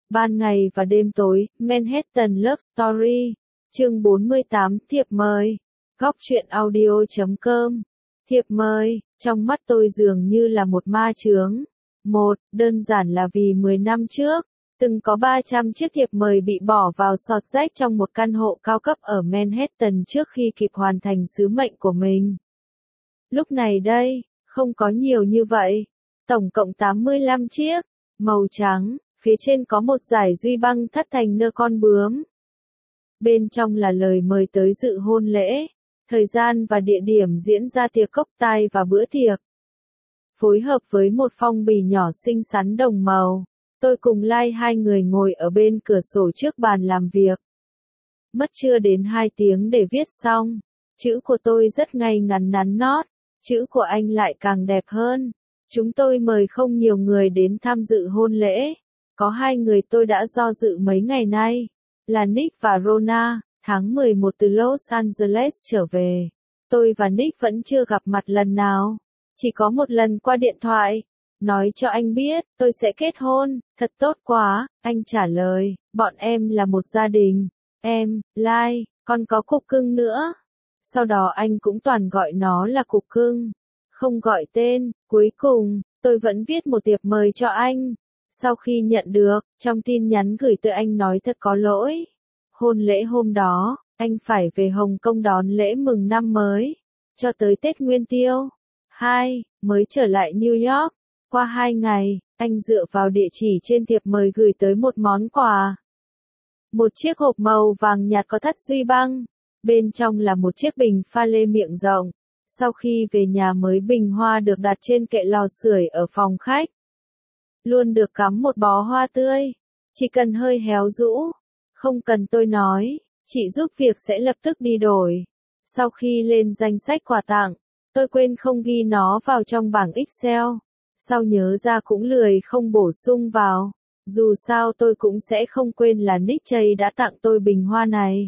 Ban ngày và đêm tối, Manhattan Love Story. Chương 48, thiệp mời. Góc truyện audio.com. Thiệp mời, trong mắt tôi dường như là một ma chướng. Đơn giản là vì 10 năm trước, từng có 300 chiếc thiệp mời bị bỏ vào sọt rách trong một căn hộ cao cấp ở Manhattan trước khi kịp hoàn thành sứ mệnh của mình. Lúc này đây, không có nhiều như vậy. Tổng cộng 85 chiếc, màu trắng, phía trên có một dải duy băng thắt thành nơ con bướm. Bên trong là lời mời tới dự hôn lễ, thời gian và địa điểm diễn ra tiệc cocktail và bữa tiệc. Phối hợp với một phong bì nhỏ xinh xắn đồng màu, tôi cùng Lai hai người ngồi ở bên cửa sổ trước bàn làm việc. Mất chưa đến 2 tiếng để viết xong, chữ của tôi rất ngay ngắn nắn nót, chữ của anh lại càng đẹp hơn. Chúng tôi mời không nhiều người đến tham dự hôn lễ, có 2 người tôi đã do dự mấy ngày nay, là Nick và Rona, tháng 11 từ Los Angeles trở về. Tôi và Nick vẫn chưa gặp mặt lần nào, chỉ có một lần qua điện thoại. Nói cho anh biết, tôi sẽ kết hôn, thật tốt quá, anh trả lời, bọn em là một gia đình, em, Lai, còn có cục cưng nữa. Sau đó anh cũng toàn gọi nó là cục cưng, không gọi tên. Cuối cùng, tôi vẫn viết một thiệp mời cho anh. Sau khi nhận được, trong tin nhắn gửi tới anh nói thật có lỗi. Hôn lễ hôm đó, anh phải về Hồng Kông đón lễ mừng năm mới, cho tới Tết Nguyên Tiêu. Mới trở lại New York. Qua 2 ngày, anh dựa vào địa chỉ trên thiệp mời gửi tới một món quà. Một chiếc hộp màu vàng nhạt có thắt duy băng. Bên trong là một chiếc bình pha lê miệng rộng. Sau khi về nhà mới bình hoa được đặt trên kệ lò sưởi ở phòng khách. Luôn được cắm một bó hoa tươi. Chỉ cần hơi héo rũ. Không cần tôi nói, chị giúp việc sẽ lập tức đi đổi. Sau khi lên danh sách quà tặng, tôi quên không ghi nó vào trong bảng Excel. Sau nhớ ra cũng lười không bổ sung vào. Dù sao tôi cũng sẽ không quên là Nick Chey đã tặng tôi bình hoa này.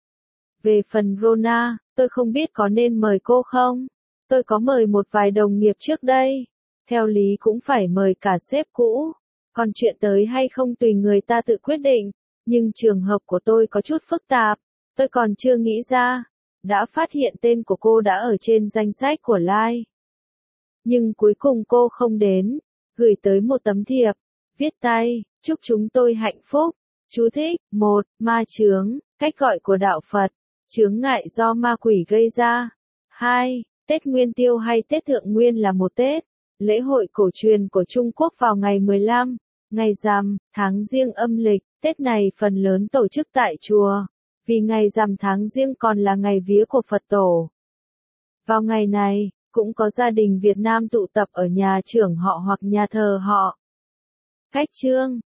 Về phần Rona, tôi không biết có nên mời cô không. Tôi có mời một vài đồng nghiệp trước đây. Theo lý cũng phải mời cả sếp cũ. Còn chuyện tới hay không tùy người ta tự quyết định. Nhưng trường hợp của tôi có chút phức tạp. Tôi còn chưa nghĩ ra. Đã phát hiện tên của cô đã ở trên danh sách của Lai. Nhưng cuối cùng cô không đến. Gửi tới một tấm thiệp. Viết tay, chúc chúng tôi hạnh phúc. Chú thích, 1. Ma chướng, cách gọi của đạo Phật. Chướng ngại do ma quỷ gây ra. 2. Tết Nguyên Tiêu hay Tết Thượng Nguyên là một Tết. Lễ hội cổ truyền của Trung Quốc vào ngày 15, ngày rằm, tháng Giêng âm lịch. Tết này phần lớn tổ chức tại chùa. Vì ngày rằm tháng Giêng còn là ngày vía của Phật tổ. Vào ngày này, cũng có gia đình Việt Nam tụ tập ở nhà trưởng họ hoặc nhà thờ họ. Khách trương,